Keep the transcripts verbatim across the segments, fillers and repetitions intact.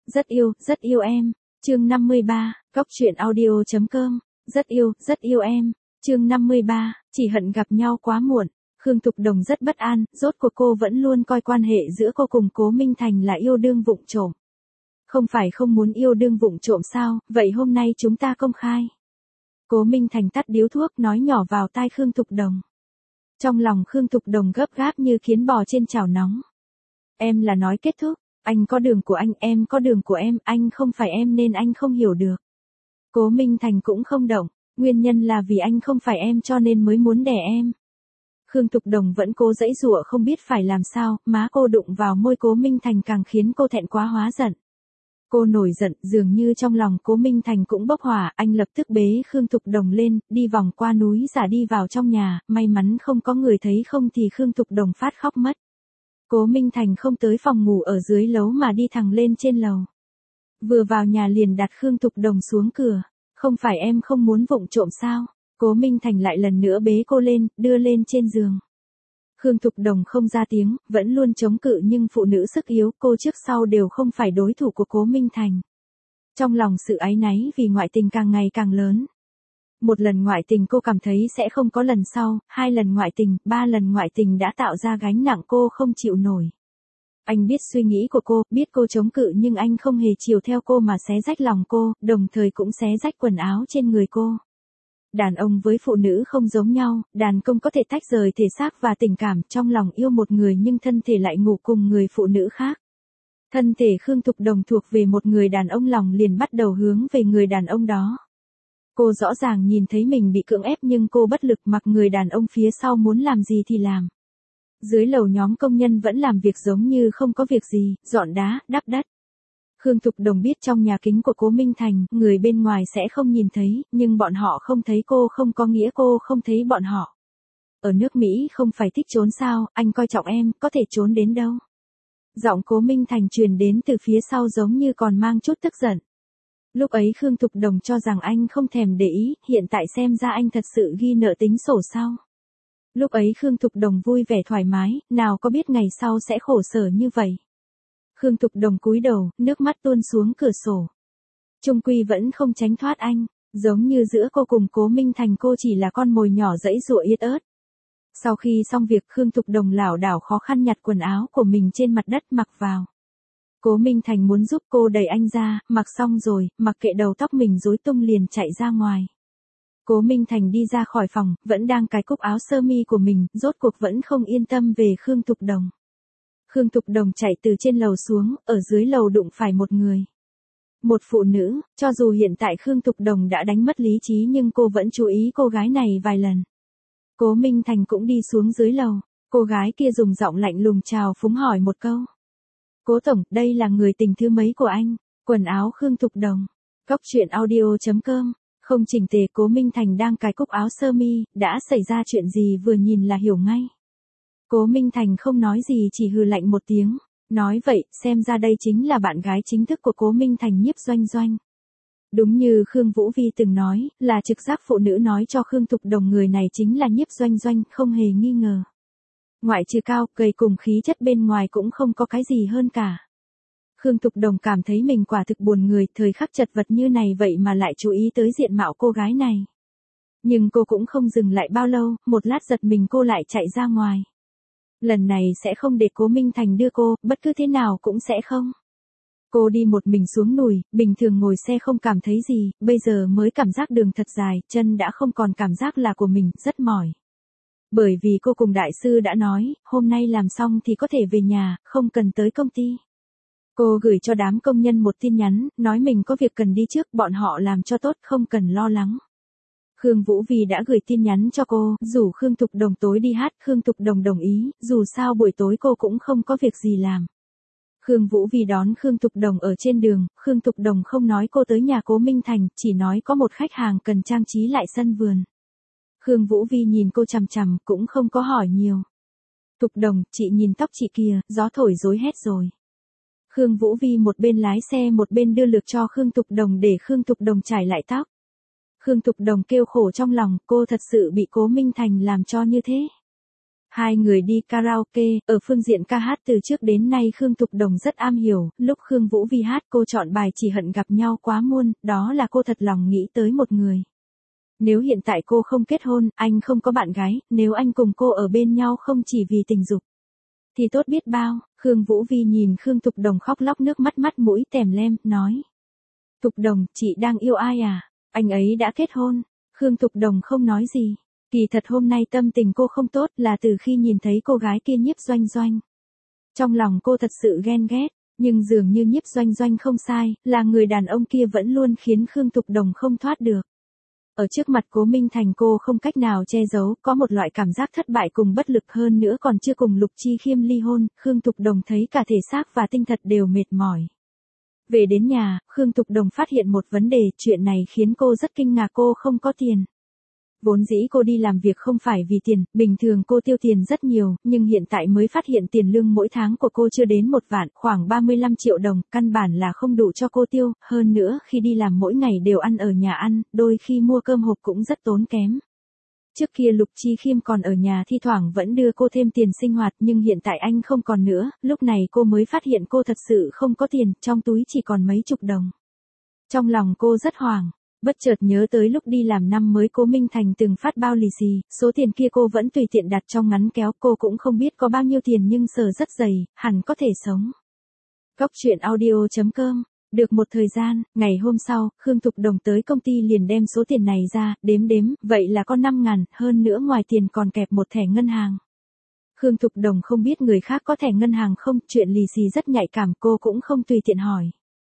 Rất yêu, rất yêu em. Chương năm mươi ba, Góc truyện audio chấm com. Rất yêu, rất yêu em. Chương năm mươi ba, chỉ hận gặp nhau quá muộn. Khương Thục Đồng rất bất an, rốt cuộc cô vẫn luôn coi quan hệ giữa cô cùng Cố Minh Thành là yêu đương vụng trộm. Không phải không muốn yêu đương vụng trộm sao, vậy hôm nay chúng ta công khai. Cố Minh Thành tắt điếu thuốc nói nhỏ vào tai Khương Thục Đồng. Trong lòng Khương Thục Đồng gấp gáp như kiến bò trên chảo nóng. Em là nói kết thúc, anh có đường của anh, em có đường của em, anh không phải em nên anh không hiểu được. Cố Minh Thành cũng không động, nguyên nhân là vì anh không phải em cho nên mới muốn đẻ em. Khương Thục Đồng vẫn cố giãy giụa không biết phải làm sao, má cô đụng vào môi Cố Minh Thành càng khiến cô thẹn quá hóa giận. Cô nổi giận, dường như trong lòng Cố Minh Thành cũng bốc hỏa, anh lập tức bế Khương Thục Đồng lên, đi vòng qua núi giả đi vào trong nhà, may mắn không có người thấy không thì Khương Thục Đồng phát khóc mất. Cố Minh Thành không tới phòng ngủ ở dưới lầu mà đi thẳng lên trên lầu. Vừa vào nhà liền đặt Khương Thục Đồng xuống cửa, không phải em không muốn vụng trộm sao? Cố Minh Thành lại lần nữa bế cô lên, đưa lên trên giường. Khương Thục Đồng không ra tiếng, vẫn luôn chống cự nhưng phụ nữ sức yếu, cô trước sau đều không phải đối thủ của Cố Minh Thành. Trong lòng sự áy náy vì ngoại tình càng ngày càng lớn. Một lần ngoại tình cô cảm thấy sẽ không có lần sau, hai lần ngoại tình, ba lần ngoại tình đã tạo ra gánh nặng cô không chịu nổi. Anh biết suy nghĩ của cô, biết cô chống cự nhưng anh không hề chiều theo cô mà xé rách lòng cô, đồng thời cũng xé rách quần áo trên người cô. Đàn ông với phụ nữ không giống nhau, đàn ông có thể tách rời thể xác và tình cảm, trong lòng yêu một người nhưng thân thể lại ngủ cùng người phụ nữ khác. Thân thể Khương Thục Đồng thuộc về một người đàn ông, lòng liền bắt đầu hướng về người đàn ông đó. Cô rõ ràng nhìn thấy mình bị cưỡng ép nhưng cô bất lực mặc người đàn ông phía sau muốn làm gì thì làm. Dưới lầu nhóm công nhân vẫn làm việc giống như không có việc gì, dọn đá, đắp đất. Khương Thục Đồng biết trong nhà kính của Cố Minh Thành, người bên ngoài sẽ không nhìn thấy, nhưng bọn họ không thấy cô không có nghĩa cô không thấy bọn họ. Ở nước Mỹ không phải thích trốn sao, anh coi trọng em, có thể trốn đến đâu. Giọng Cố Minh Thành truyền đến từ phía sau giống như còn mang chút tức giận. Lúc ấy Khương Thục Đồng cho rằng anh không thèm để ý, hiện tại xem ra anh thật sự ghi nợ tính sổ sao. Lúc ấy Khương Thục Đồng vui vẻ thoải mái, nào có biết ngày sau sẽ khổ sở như vậy. Khương Thục Đồng cúi đầu, nước mắt tuôn xuống cửa sổ. Trung quy vẫn không tránh thoát anh, giống như giữa cô cùng Cố Minh Thành cô chỉ là con mồi nhỏ giãy giụa yết ớt. Sau khi xong việc Khương Thục Đồng lảo đảo khó khăn nhặt quần áo của mình trên mặt đất mặc vào. Cố Minh Thành muốn giúp cô đẩy anh ra, mặc xong rồi, mặc kệ đầu tóc mình rối tung liền chạy ra ngoài. Cố Minh Thành đi ra khỏi phòng, vẫn đang cài cúc áo sơ mi của mình, rốt cuộc vẫn không yên tâm về Khương Thục Đồng. Khương Thục Đồng chạy từ trên lầu xuống, ở dưới lầu đụng phải một người. Một phụ nữ, cho dù hiện tại Khương Thục Đồng đã đánh mất lý trí nhưng cô vẫn chú ý cô gái này vài lần. Cố Minh Thành cũng đi xuống dưới lầu, cô gái kia dùng giọng lạnh lùng chào phúng hỏi một câu. Cố tổng, đây là người tình thứ mấy của anh? Quần áo Khương Thục Đồng. Góc truyện audio chấm com. Không chỉnh tề. Cố Minh Thành đang cài cúc áo sơ mi, đã xảy ra chuyện gì vừa nhìn là hiểu ngay. Cố Minh Thành không nói gì chỉ hừ lạnh một tiếng, nói vậy, xem ra đây chính là bạn gái chính thức của Cố Minh Thành, Nhiếp Doanh Doanh. Đúng như Khương Vũ Vi từng nói, là trực giác phụ nữ nói cho Khương Thục Đồng người này chính là Nhiếp Doanh Doanh, không hề nghi ngờ. Ngoại trừ cao, gầy cùng khí chất bên ngoài cũng không có cái gì hơn cả. Khương Thục Đồng cảm thấy mình quả thực buồn người, thời khắc chật vật như này vậy mà lại chú ý tới diện mạo cô gái này. Nhưng cô cũng không dừng lại bao lâu, một lát giật mình cô lại chạy ra ngoài. Lần này sẽ không để Cố Minh Thành đưa cô, bất cứ thế nào cũng sẽ không. Cô đi một mình xuống núi, bình thường ngồi xe không cảm thấy gì, bây giờ mới cảm giác đường thật dài, chân đã không còn cảm giác là của mình, rất mỏi. Bởi vì cô cùng đại sư đã nói, hôm nay làm xong thì có thể về nhà, không cần tới công ty. Cô gửi cho đám công nhân một tin nhắn, nói mình có việc cần đi trước, bọn họ làm cho tốt, không cần lo lắng. Khương Vũ Vi đã gửi tin nhắn cho cô, rủ Khương Thục Đồng tối đi hát, Khương Thục Đồng đồng ý, dù sao buổi tối cô cũng không có việc gì làm. Khương Vũ Vi đón Khương Thục Đồng ở trên đường, Khương Thục Đồng không nói cô tới nhà Cố Minh Thành, chỉ nói có một khách hàng cần trang trí lại sân vườn. Khương Vũ Vi nhìn cô chằm chằm, cũng không có hỏi nhiều. Thục Đồng, chị nhìn tóc chị kìa, gió thổi rối hết rồi. Khương Vũ Vi một bên lái xe một bên đưa lược cho Khương Thục Đồng để Khương Thục Đồng trải lại tóc. Khương Thục Đồng kêu khổ trong lòng, cô thật sự bị Cố Minh Thành làm cho như thế. Hai người đi karaoke, ở phương diện ca hát từ trước đến nay Khương Thục Đồng rất am hiểu, lúc Khương Vũ Vi hát cô chọn bài Chỉ hận gặp nhau quá muôn, đó là cô thật lòng nghĩ tới một người. Nếu hiện tại cô không kết hôn, anh không có bạn gái, nếu anh cùng cô ở bên nhau không chỉ vì tình dục, thì tốt biết bao. Khương Vũ Vi nhìn Khương Thục Đồng khóc lóc nước mắt mắt mũi tèm lem, nói. Thục Đồng, chị đang yêu ai à? Anh ấy đã kết hôn. Khương Thục Đồng không nói gì. Kỳ thật hôm nay tâm tình cô không tốt là từ khi nhìn thấy cô gái kia Nhiếp Doanh Doanh. Trong lòng cô thật sự ghen ghét, nhưng dường như Nhiếp Doanh Doanh không sai, là người đàn ông kia vẫn luôn khiến Khương Thục Đồng không thoát được. Ở trước mặt Cố Minh Thành cô không cách nào che giấu, có một loại cảm giác thất bại cùng bất lực hơn nữa còn chưa cùng Lục Chi Khiêm ly hôn, Khương Thục Đồng thấy cả thể xác và tinh thần đều mệt mỏi. Về đến nhà, Khương Thục Đồng phát hiện một vấn đề, chuyện này khiến cô rất kinh ngạc, cô không có tiền. Vốn dĩ cô đi làm việc không phải vì tiền, bình thường cô tiêu tiền rất nhiều, nhưng hiện tại mới phát hiện tiền lương mỗi tháng của cô chưa đến một vạn, khoảng ba mươi lăm triệu đồng, căn bản là không đủ cho cô tiêu, hơn nữa khi đi làm mỗi ngày đều ăn ở nhà ăn, đôi khi mua cơm hộp cũng rất tốn kém. Trước kia Lục Chi Khiêm còn ở nhà thi thoảng vẫn đưa cô thêm tiền sinh hoạt, nhưng hiện tại anh không còn nữa, lúc này cô mới phát hiện cô thật sự không có tiền, trong túi chỉ còn mấy chục đồng. Trong lòng cô rất hoảng. Bất chợt nhớ tới lúc đi làm năm mới Cố Minh Thành từng phát bao lì xì, số tiền kia cô vẫn tùy tiện đặt trong ngắn kéo, cô cũng không biết có bao nhiêu tiền nhưng sờ rất dày, hẳn có thể sống. Góc truyện audio chấm com. Được một thời gian, ngày hôm sau, Khương Thục Đồng tới công ty liền đem số tiền này ra, đếm đếm, vậy là có năm ngàn, hơn nữa ngoài tiền còn kẹp một thẻ ngân hàng. Khương Thục Đồng không biết người khác có thẻ ngân hàng không, chuyện lì xì rất nhạy cảm, cô cũng không tùy tiện hỏi.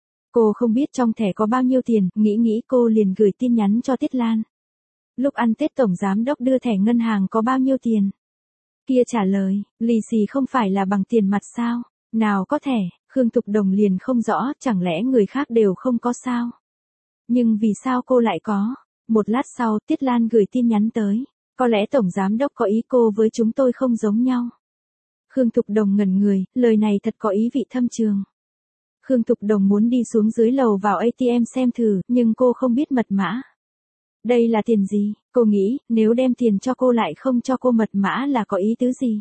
Cô không biết trong thẻ có bao nhiêu tiền, nghĩ nghĩ cô liền gửi tin nhắn cho Tiết Lan. Lúc ăn Tết Tổng Giám Đốc đưa thẻ ngân hàng có bao nhiêu tiền? Kia trả lời, lì xì không phải là bằng tiền mặt sao? Nào có thẻ, Khương Thục Đồng liền không rõ, chẳng lẽ người khác đều không có sao? Nhưng vì sao cô lại có? Một lát sau, Tiết Lan gửi tin nhắn tới. Có lẽ Tổng Giám Đốc có ý cô với chúng tôi không giống nhau. Khương Thục Đồng ngẩn người, lời này thật có ý vị thâm trường. Khương Thục Đồng muốn đi xuống dưới lầu vào a tê em xem thử, nhưng cô không biết mật mã. Đây là tiền gì? Cô nghĩ, nếu đem tiền cho cô lại không cho cô mật mã là có ý tứ gì?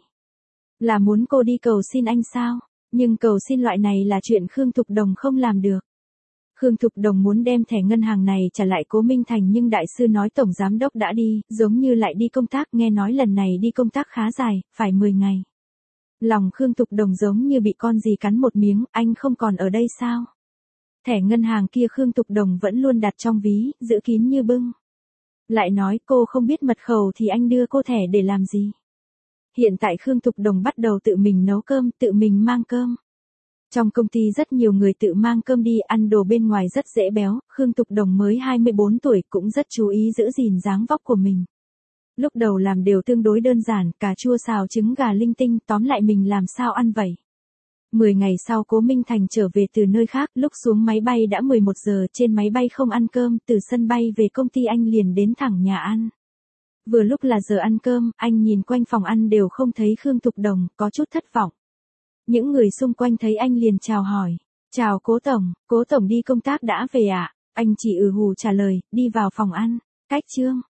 Là muốn cô đi cầu xin anh sao? Nhưng cầu xin loại này là chuyện Khương Thục Đồng không làm được. Khương Thục Đồng muốn đem thẻ ngân hàng này trả lại Cố Minh Thành nhưng đại sư nói Tổng Giám Đốc đã đi, giống như lại đi công tác, nghe nói lần này đi công tác khá dài, phải mười ngày. Lòng Khương Thục Đồng giống như bị con gì cắn một miếng, anh không còn ở đây sao? Thẻ ngân hàng kia Khương Thục Đồng vẫn luôn đặt trong ví, giữ kín như bưng. Lại nói cô không biết mật khẩu thì anh đưa cô thẻ để làm gì? Hiện tại Khương Thục Đồng bắt đầu tự mình nấu cơm, tự mình mang cơm. Trong công ty rất nhiều người tự mang cơm đi ăn đồ bên ngoài rất dễ béo, Khương Thục Đồng mới hai mươi bốn tuổi cũng rất chú ý giữ gìn dáng vóc của mình. Lúc đầu làm đều tương đối đơn giản, cà chua xào trứng gà linh tinh, tóm lại mình làm sao ăn vậy. Mười ngày sau Cố Minh Thành trở về từ nơi khác, lúc xuống máy bay đã mười một giờ, trên máy bay không ăn cơm, từ sân bay về công ty anh liền đến thẳng nhà ăn. Vừa lúc là giờ ăn cơm, anh nhìn quanh phòng ăn đều không thấy Khương Thục Đồng, có chút thất vọng. Những người xung quanh thấy anh liền chào hỏi. Chào Cố Tổng, Cố Tổng đi công tác đã về ạ? À? Anh chỉ ừ hù trả lời, đi vào phòng ăn. Cách chương.